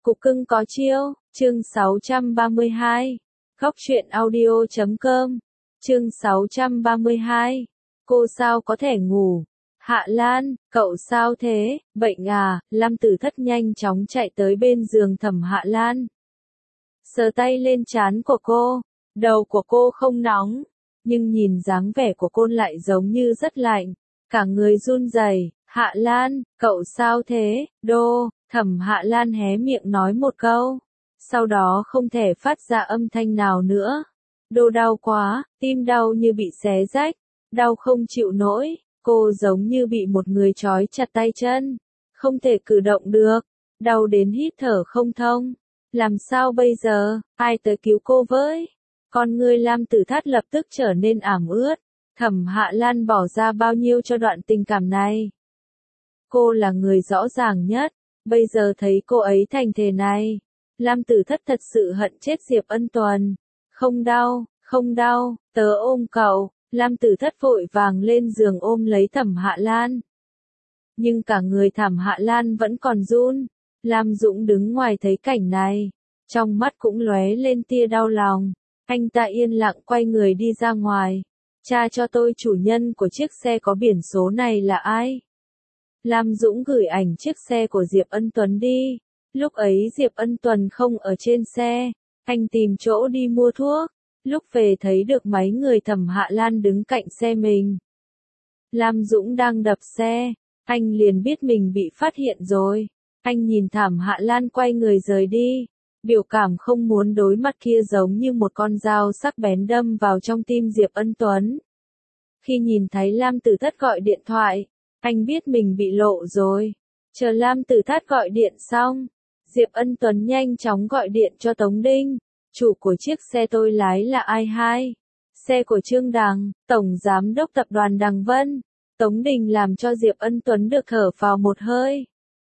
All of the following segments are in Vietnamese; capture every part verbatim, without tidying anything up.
Cục cưng có chiêu, chương sáu trăm ba mươi hai. Góc truyện audio chấm com. Chương sáu trăm ba mươi hai. Cô sao có thể ngủ? Hạ Lan, cậu sao thế, bệnh à? Lam Tử Thất nhanh chóng chạy tới bên giường Thẩm Hạ Lan. Sờ tay lên trán của cô, đầu của cô không nóng, nhưng nhìn dáng vẻ của cô lại giống như rất lạnh, cả người run rẩy. Hạ Lan, cậu sao thế, đô, Thẩm Hạ Lan hé miệng nói một câu, sau đó không thể phát ra âm thanh nào nữa. Đô đau quá, tim đau như bị xé rách, đau không chịu nổi, cô giống như bị một người trói chặt tay chân, không thể cử động được, đau đến hít thở không thông. Làm sao bây giờ, ai tới cứu cô với? Con người Lam Tử Thát lập tức trở nên ảm ướt. Thẩm Hạ Lan bỏ ra bao nhiêu cho đoạn tình cảm này? Cô là người rõ ràng nhất, bây giờ thấy cô ấy thành thế này. Lam Tử Thất thật sự hận chết Diệp Ân Tuần. Không đau, không đau, tớ ôm cậu. Lam Tử Thất vội vàng lên giường ôm lấy Thẩm Hạ Lan. Nhưng cả người Thẩm Hạ Lan vẫn còn run. Lam Dũng đứng ngoài thấy cảnh này, trong mắt cũng lóe lên tia đau lòng. Anh ta yên lặng quay người đi ra ngoài. Tra cho tôi chủ nhân của chiếc xe có biển số này là ai? Lam Dũng gửi ảnh chiếc xe của Diệp Ân Tuấn đi. Lúc ấy Diệp Ân Tuần không ở trên xe, anh tìm chỗ đi mua thuốc. Lúc về thấy được mấy người Thẩm Hạ Lan đứng cạnh xe mình. Lam Dũng đang đập xe, anh liền biết mình bị phát hiện rồi. Anh nhìn Thẩm Hạ Lan quay người rời đi, biểu cảm không muốn đối mặt kia giống như một con dao sắc bén đâm vào trong tim Diệp Ân Tuấn. Khi nhìn thấy Lam Tử Thất gọi điện thoại, anh biết mình bị lộ rồi. Chờ Lam Tử Thất gọi điện xong, Diệp Ân Tuấn nhanh chóng gọi điện cho Tống Đinh. Chủ của chiếc xe tôi lái là ai hai? Xe của Trương Đằng, Tổng Giám đốc Tập đoàn Đằng Vân. Tống Đình làm cho Diệp Ân Tuấn được thở phào một hơi.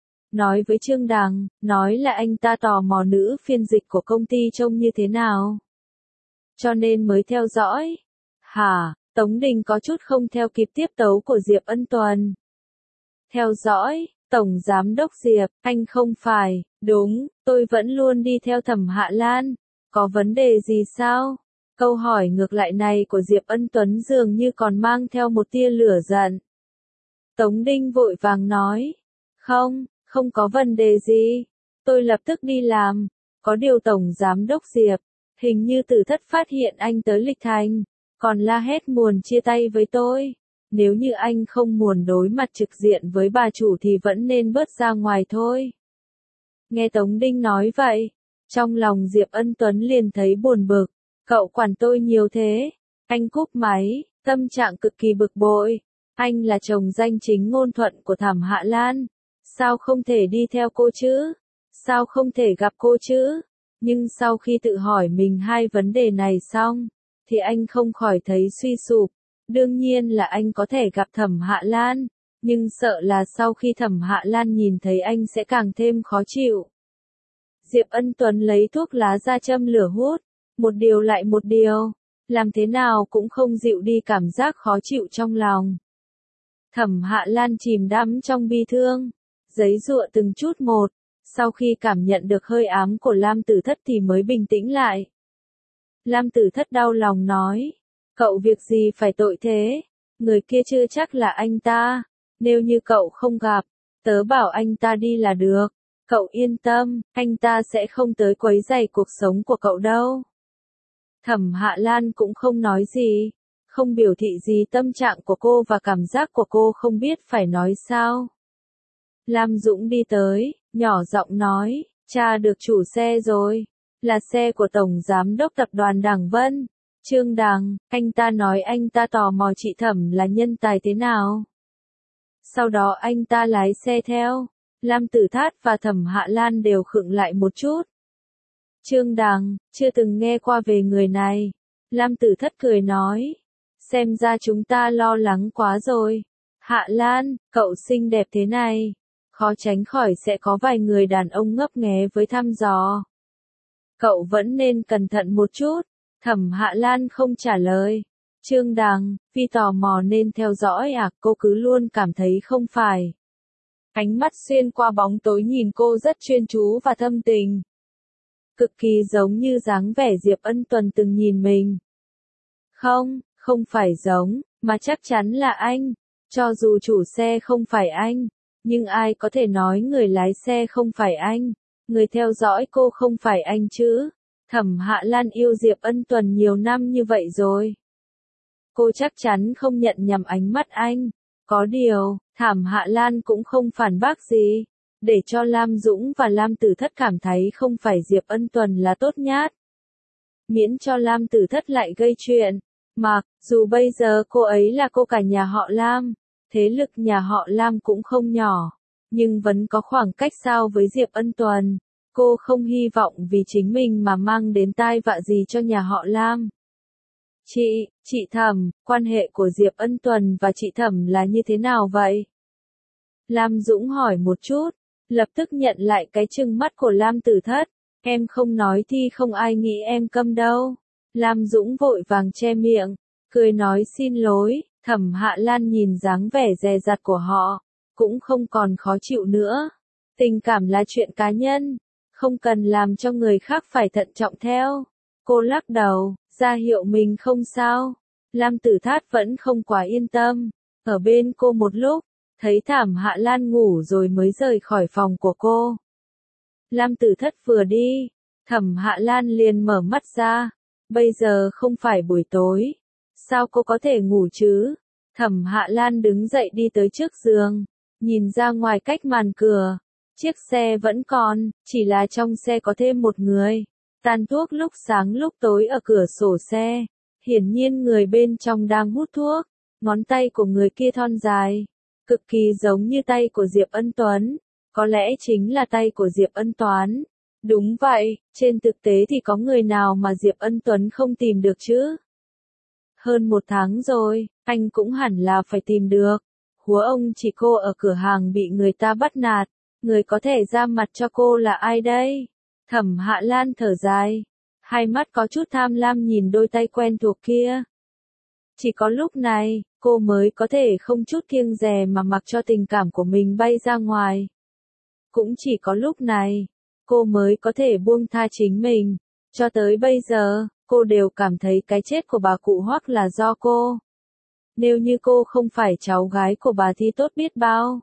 Nói với Trương Đằng, nói là anh ta tò mò nữ phiên dịch của công ty trông như thế nào. Cho nên mới theo dõi. Hả, Tống Đình có chút không theo kịp tiếp tấu của Diệp Ân Tuần. Theo dõi, Tổng Giám đốc Diệp, anh không phải, đúng, tôi vẫn luôn đi theo Thẩm Hạ Lan. Có vấn đề gì sao? Câu hỏi ngược lại này của Diệp Ân Tuấn dường như còn mang theo một tia lửa giận. Tống Đinh vội vàng nói, không, không có vấn đề gì. Tôi lập tức đi làm. Có điều Tổng Giám đốc Diệp, hình như Tử Thất phát hiện anh tới Lịch Thành, còn la hét muốn chia tay với tôi. Nếu như anh không muốn đối mặt trực diện với bà chủ thì vẫn nên bớt ra ngoài thôi. Nghe Tống Đinh nói vậy, trong lòng Diệp Ân Tuấn liền thấy buồn bực. Cậu quản tôi nhiều thế. Anh cúp máy, tâm trạng cực kỳ bực bội. Anh là chồng danh chính ngôn thuận của Thẩm Hạ Lan. Sao không thể đi theo cô chứ? Sao không thể gặp cô chứ? Nhưng sau khi tự hỏi mình hai vấn đề này xong, thì anh không khỏi thấy suy sụp. Đương nhiên là anh có thể gặp Thẩm Hạ Lan, nhưng sợ là sau khi Thẩm Hạ Lan nhìn thấy anh sẽ càng thêm khó chịu. Diệp Ân Tuấn lấy thuốc lá ra châm lửa hút, một điều lại một điều, làm thế nào cũng không dịu đi cảm giác khó chịu trong lòng. Thẩm Hạ Lan chìm đắm trong bi thương, giấy giụa từng chút một, sau khi cảm nhận được hơi ám của Lam Tử Thất thì mới bình tĩnh lại. Lam Tử Thất đau lòng nói, cậu việc gì phải tội thế, người kia chưa chắc là anh ta, nếu như cậu không gặp, tớ bảo anh ta đi là được, cậu yên tâm, anh ta sẽ không tới quấy rầy cuộc sống của cậu đâu. Thẩm Hạ Lan cũng không nói gì, không biểu thị gì tâm trạng của cô và cảm giác của cô không biết phải nói sao. Lam Dũng đi tới, nhỏ giọng nói, tra được chủ xe rồi, là xe của Tổng Giám đốc Tập đoàn Đằng Vân, Trương Đằng, anh ta nói anh ta tò mò chị Thẩm là nhân tài thế nào. Sau đó anh ta lái xe theo, Lam Tử Thát và Thẩm Hạ Lan đều khựng lại một chút. Trương Đằng, chưa từng nghe qua về người này. Lam Tử Thất cười nói, xem ra chúng ta lo lắng quá rồi. Hạ Lan, cậu xinh đẹp thế này, khó tránh khỏi sẽ có vài người đàn ông ngấp nghé với thăm dò. Cậu vẫn nên cẩn thận một chút. Thẩm Hạ Lan không trả lời. Trương Đằng, vì tò mò nên theo dõi à, cô cứ luôn cảm thấy không phải. Ánh mắt xuyên qua bóng tối nhìn cô rất chuyên chú và thâm tình. Cực kỳ giống như dáng vẻ Diệp Ân Tuần từng nhìn mình. Không, không phải giống, mà chắc chắn là anh. Cho dù chủ xe không phải anh, nhưng ai có thể nói người lái xe không phải anh, người theo dõi cô không phải anh chứ? Thẩm Hạ Lan yêu Diệp Ân Tuần nhiều năm như vậy rồi. Cô chắc chắn không nhận nhầm ánh mắt anh. Có điều, Thẩm Hạ Lan cũng không phản bác gì, để cho Lam Dũng và Lam Tử Thất cảm thấy không phải Diệp Ân Tuần là tốt nhát. Miễn cho Lam Tử Thất lại gây chuyện. Mặc dù bây giờ cô ấy là cô cả nhà họ Lam, thế lực nhà họ Lam cũng không nhỏ, nhưng vẫn có khoảng cách sao với Diệp Ân Tuần. Cô không hy vọng vì chính mình mà mang đến tai vạ gì cho nhà họ Lam. Chị, chị Thẩm, quan hệ của Diệp Ân Tuần và chị Thẩm là như thế nào vậy? Lam Dũng hỏi một chút, lập tức nhận lại cái trừng mắt của Lam Tử Thất. Em không nói thì không ai nghĩ em câm đâu. Lam Dũng vội vàng che miệng, cười nói xin lỗi. Thẩm Hạ Lan nhìn dáng vẻ dè dặt của họ, cũng không còn khó chịu nữa. Tình cảm là chuyện cá nhân, không cần làm cho người khác phải thận trọng theo. Cô lắc đầu, ra hiệu mình không sao. Lam Tử Thát vẫn không quá yên tâm, ở bên cô một lúc, thấy Thẩm Hạ Lan ngủ rồi mới rời khỏi phòng của cô. Lam Tử Thất vừa đi, Thẩm Hạ Lan liền mở mắt ra. Bây giờ không phải buổi tối, sao cô có thể ngủ chứ? Thẩm Hạ Lan đứng dậy đi tới trước giường, nhìn ra ngoài cách màn cửa. Chiếc xe vẫn còn, chỉ là trong xe có thêm một người. Tàn thuốc lúc sáng lúc tối ở cửa sổ xe. Hiển nhiên người bên trong đang hút thuốc. Ngón tay của người kia thon dài, cực kỳ giống như tay của Diệp Ân Tuấn. Có lẽ chính là tay của Diệp Ân Toán. Đúng vậy, trên thực tế thì có người nào mà Diệp Ân Tuấn không tìm được chứ? Hơn một tháng rồi, anh cũng hẳn là phải tìm được. Húa ông chỉ cô ở cửa hàng bị người ta bắt nạt, người có thể ra mặt cho cô là ai đây? Thẩm Hạ Lan thở dài, hai mắt có chút tham lam nhìn đôi tay quen thuộc kia. Chỉ có lúc này, cô mới có thể không chút kiêng dè mà mặc cho tình cảm của mình bay ra ngoài. Cũng chỉ có lúc này, cô mới có thể buông tha chính mình. Cho tới bây giờ, cô đều cảm thấy cái chết của bà cụ Hoắc là do cô. Nếu như cô không phải cháu gái của bà thì tốt biết bao.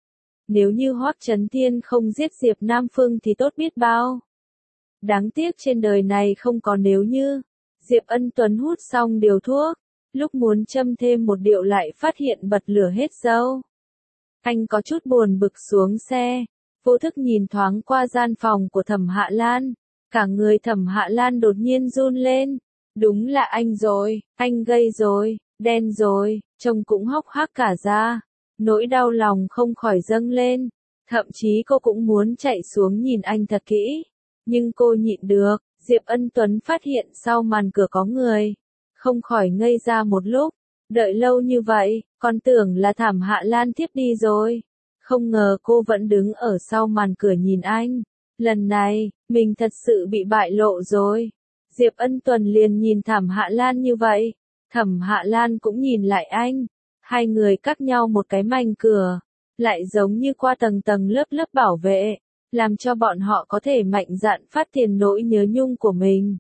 Nếu như Hoắc Chấn Thiên không giết Diệp Nam Phương thì tốt biết bao. Đáng tiếc trên đời này không có nếu như. Diệp Ân Tuấn hút xong điều thuốc, lúc muốn châm thêm một điệu lại phát hiện bật lửa hết dâu. Anh có chút buồn bực xuống xe, vô thức nhìn thoáng qua gian phòng của Thẩm Hạ Lan. Cả người Thẩm Hạ Lan đột nhiên run lên. Đúng là anh rồi, anh gây rồi, đen rồi, trông cũng hốc hác cả ra. Nỗi đau lòng không khỏi dâng lên. Thậm chí cô cũng muốn chạy xuống nhìn anh thật kỹ. Nhưng cô nhịn được. Diệp Ân Tuấn phát hiện sau màn cửa có người. Không khỏi ngây ra một lúc. Đợi lâu như vậy, còn tưởng là Thẩm Hạ Lan thiếp đi rồi. Không ngờ cô vẫn đứng ở sau màn cửa nhìn anh. Lần này, mình thật sự bị bại lộ rồi. Diệp Ân Tuần liền nhìn Thẩm Hạ Lan như vậy. Thẩm Hạ Lan cũng nhìn lại anh. Hai người cách nhau một cái mảnh cửa. Lại giống như qua tầng tầng lớp lớp bảo vệ. Làm cho bọn họ có thể mạnh dạn phát tiền nỗi nhớ nhung của mình.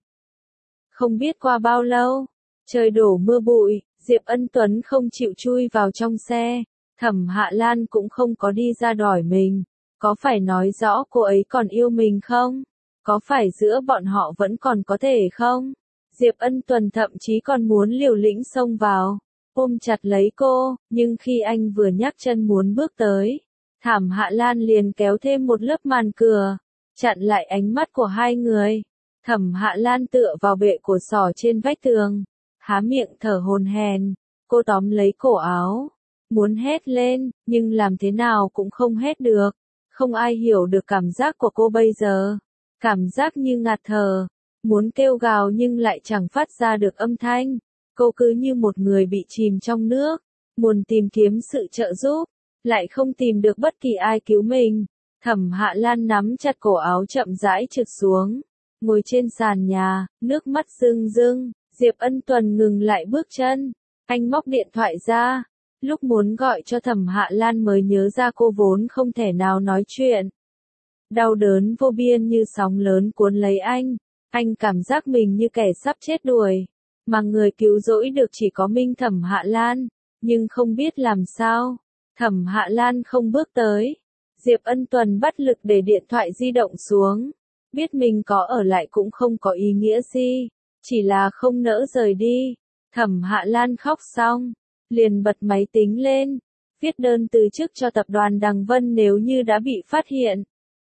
Không biết qua bao lâu, trời đổ mưa bụi, Diệp Ân Tuấn không chịu chui vào trong xe. Thẩm Hạ Lan cũng không có đi ra đòi mình. Có phải nói rõ cô ấy còn yêu mình không? Có phải giữa bọn họ vẫn còn có thể không? Diệp Ân Tuần thậm chí còn muốn liều lĩnh xông vào, ôm chặt lấy cô, nhưng khi anh vừa nhấc chân muốn bước tới, Thẩm Hạ Lan liền kéo thêm một lớp màn cửa, chặn lại ánh mắt của hai người. Thẩm Hạ Lan tựa vào bệ của sỏ trên vách tường, há miệng thở hổn hển, cô tóm lấy cổ áo, muốn hét lên, nhưng làm thế nào cũng không hét được. Không ai hiểu được cảm giác của cô bây giờ. Cảm giác như ngạt thở. Muốn kêu gào nhưng lại chẳng phát ra được âm thanh. Cô cứ như một người bị chìm trong nước. Muốn tìm kiếm sự trợ giúp. Lại không tìm được bất kỳ ai cứu mình. Thẩm Hạ Lan nắm chặt cổ áo chậm rãi trượt xuống. Ngồi trên sàn nhà, nước mắt rưng rưng. Diệp Ân Tuần ngừng lại bước chân. Anh móc điện thoại ra. Lúc muốn gọi cho Thẩm Hạ Lan mới nhớ ra cô vốn không thể nào nói chuyện. Đau đớn vô biên như sóng lớn cuốn lấy anh, anh cảm giác mình như kẻ sắp chết đuổi, mà người cứu rỗi được chỉ có mình Thẩm Hạ Lan, nhưng không biết làm sao. Thẩm Hạ Lan không bước tới. Diệp Ân Tuần bất lực để điện thoại di động xuống, biết mình có ở lại cũng không có ý nghĩa gì, chỉ là không nỡ rời đi. Thẩm Hạ Lan khóc xong, liền bật máy tính lên, viết đơn từ chức cho tập đoàn Đằng Vân nếu như đã bị phát hiện.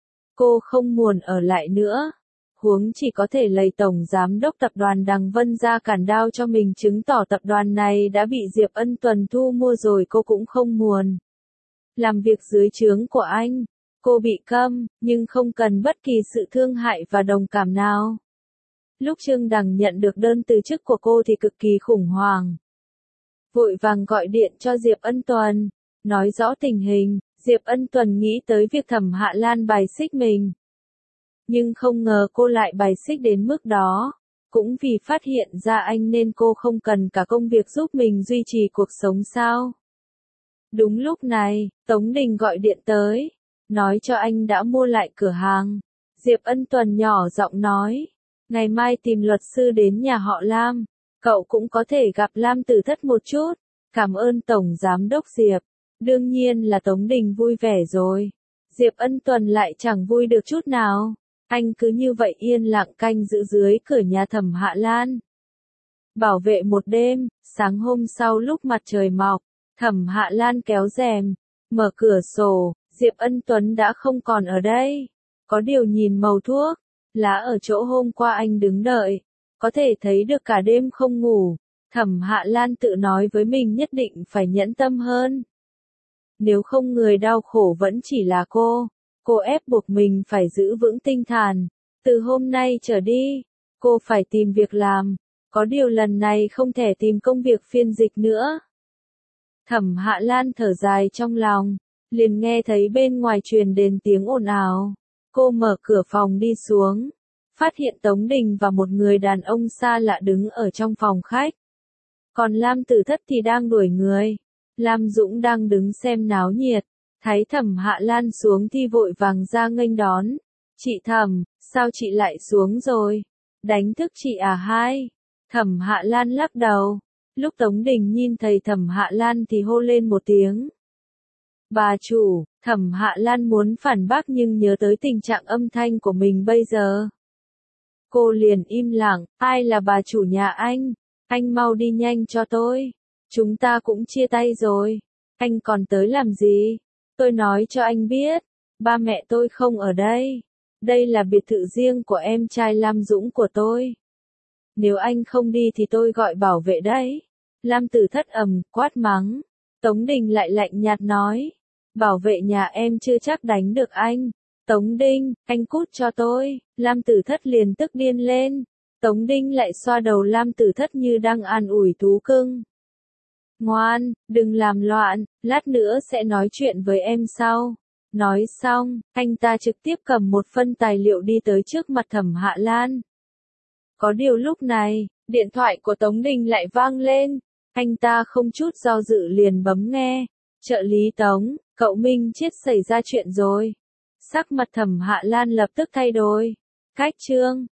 Cô không muốn ở lại nữa, huống chỉ có thể lấy tổng giám đốc tập đoàn Đằng Vân ra cản đao cho mình chứng tỏ tập đoàn này đã bị Diệp Ân Tuần thu mua rồi cô cũng không muốn làm việc dưới trướng của anh. Cô bị câm, nhưng không cần bất kỳ sự thương hại và đồng cảm nào. Lúc Trương Đằng nhận được đơn từ chức của cô thì cực kỳ khủng hoảng. Vội vàng gọi điện cho Diệp Ân Tuần, nói rõ tình hình. Diệp Ân Tuần nghĩ tới việc Thẩm Hạ Lan bài xích mình. Nhưng không ngờ cô lại bài xích đến mức đó. Cũng vì phát hiện ra anh nên cô không cần cả công việc giúp mình duy trì cuộc sống sao. Đúng lúc này, Tống Đình gọi điện tới, nói cho anh đã mua lại cửa hàng. Diệp Ân Tuần nhỏ giọng nói, ngày mai tìm luật sư đến nhà họ Lam, cậu cũng có thể gặp Lam Tử Thất một chút. Cảm ơn Tổng Giám đốc Diệp. Đương nhiên là Tống Đình vui vẻ rồi. Diệp Ân Tuần lại chẳng vui được chút nào. Anh cứ như vậy yên lặng canh giữ dưới cửa nhà Thẩm Hạ Lan. Bảo vệ một đêm, sáng hôm sau lúc mặt trời mọc, Thẩm Hạ Lan kéo rèm, mở cửa sổ, Diệp Ân Tuấn đã không còn ở đây. Có điều nhìn màu thuốc, lá ở chỗ hôm qua anh đứng đợi, có thể thấy được cả đêm không ngủ. Thẩm Hạ Lan tự nói với mình nhất định phải nhẫn tâm hơn. Nếu không người đau khổ vẫn chỉ là cô. Cô ép buộc mình phải giữ vững tinh thần. Từ hôm nay trở đi, cô phải tìm việc làm. Có điều lần này không thể tìm công việc phiên dịch nữa. Thẩm Hạ Lan thở dài trong lòng, liền nghe thấy bên ngoài truyền đến tiếng ồn ào. Cô mở cửa phòng đi xuống, phát hiện Tống Đình và một người đàn ông xa lạ đứng ở trong phòng khách. Còn Lam Tử Thất thì đang đuổi người. Lam Dũng đang đứng xem náo nhiệt, thấy Thẩm Hạ Lan xuống thì vội vàng ra nghênh đón. Chị Thẩm, sao chị lại xuống rồi? Đánh thức chị à hai? Thẩm Hạ Lan lắc đầu. Lúc Tống Đình nhìn thấy Thẩm Hạ Lan thì hô lên một tiếng. Bà chủ. Thẩm Hạ Lan muốn phản bác nhưng nhớ tới tình trạng âm thanh của mình bây giờ. Cô liền im lặng, ai là bà chủ nhà anh? Anh mau đi nhanh cho tôi. Chúng ta cũng chia tay rồi. Anh còn tới làm gì? Tôi nói cho anh biết, ba mẹ tôi không ở đây. Đây là biệt thự riêng của em trai Lam Dũng của tôi. Nếu anh không đi thì tôi gọi bảo vệ đấy. Lam Tử Thất ầm, quát mắng. Tống Đình lại lạnh nhạt nói. Bảo vệ nhà em chưa chắc đánh được anh. Tống Đinh, anh cút cho tôi. Lam Tử Thất liền tức điên lên. Tống Đinh lại xoa đầu Lam Tử Thất như đang an ủi thú cưng. Ngoan, đừng làm loạn, lát nữa sẽ nói chuyện với em sau. Nói xong, anh ta trực tiếp cầm một phân tài liệu đi tới trước mặt Thẩm Hạ Lan. Có điều lúc này, điện thoại của Tống Đình lại vang lên. Anh ta không chút do dự liền bấm nghe. Trợ lý Tống, cậu Minh chết xảy ra chuyện rồi. Sắc mặt Thẩm Hạ Lan lập tức thay đổi. Cách chương